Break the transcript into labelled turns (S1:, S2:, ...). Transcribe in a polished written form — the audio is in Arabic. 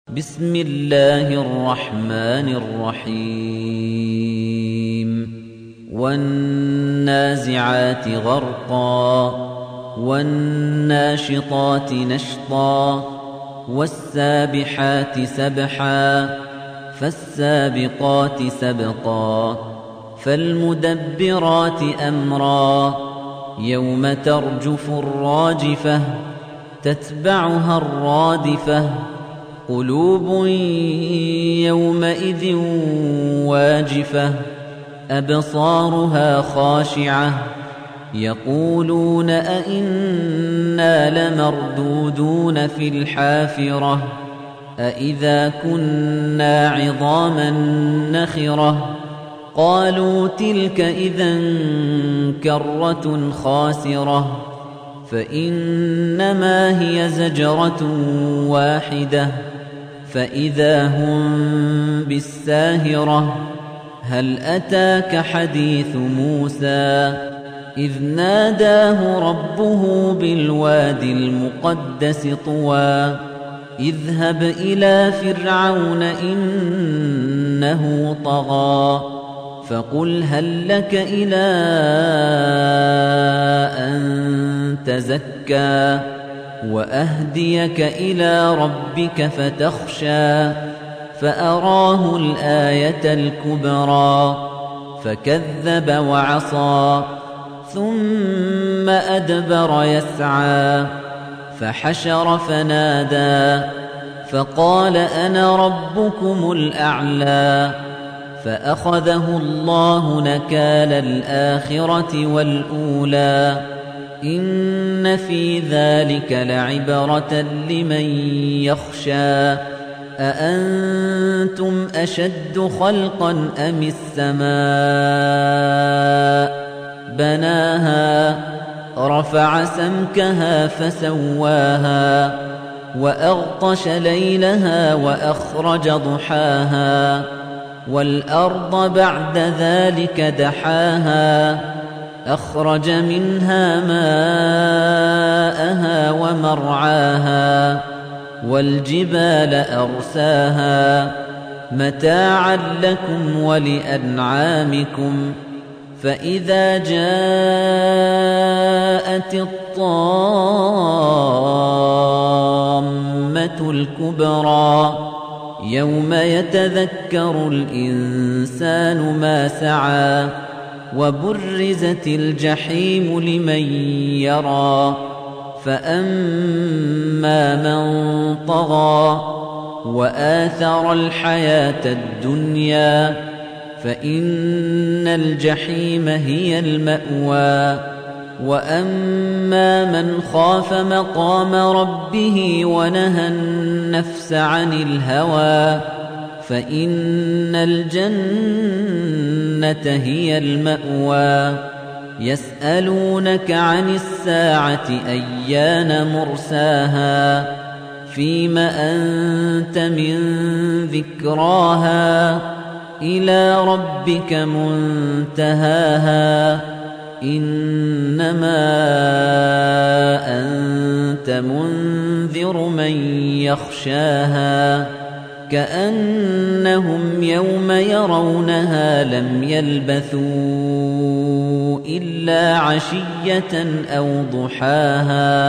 S1: بسم الله الرحمن الرحيم والنازعات غرقا والناشطات نشطا والسابحات سبحا فالسابقات سبقا فالمدبرات أمرا يوم ترجف الراجفة تتبعها الرادفة قلوب يومئذ واجفة أبصارها خاشعة يقولون أئنا لمردودون في الحافرة أئذا كنا عظاما نخرة قالوا تلك إذا كرة خاسرة فإنما هي زجرة واحدة فإذا هم بالساهرة هل أتاك حديث موسى إذ ناداه ربه بالوادي المقدس طوى اذهب إلى فرعون إنه طغى فقل هل لك إلى أن تزكى وأهديك إلى ربك فتخشى فأراه الآية الكبرى فكذب وعصى ثم أدبر يسعى فحشر فنادى فقال أنا ربكم الأعلى فأخذه الله نكال الآخرة والأولى إن في ذلك لعبرة لمن يخشى أأنتم أشد خلقا أم السماء بناها رفع سمكها فسواها وأغطش ليلها وأخرج ضحاها والأرض بعد ذلك دحاها أخرج منها ماءها ومرعاها والجبال أرساها متاعا لكم ولأنعامكم فإذا جاءت الطامة الكبرى يوم يتذكر الإنسان ما سعى وبرزت الجحيم لمن يرى فأما من طغى وآثر الحياة الدنيا فإن الجحيم هي المأوى وأما من خاف مقام ربه ونهى النفس عن الهوى فإن الجنة هي المأوى يسألونك عن الساعة أيان مرساها فيم أنت من ذكراها إلى ربك منتهاها إنما أنت منذر من يخشاها كأنهم يوم يرونها لم يلبثوا إلا عشية أو ضحاها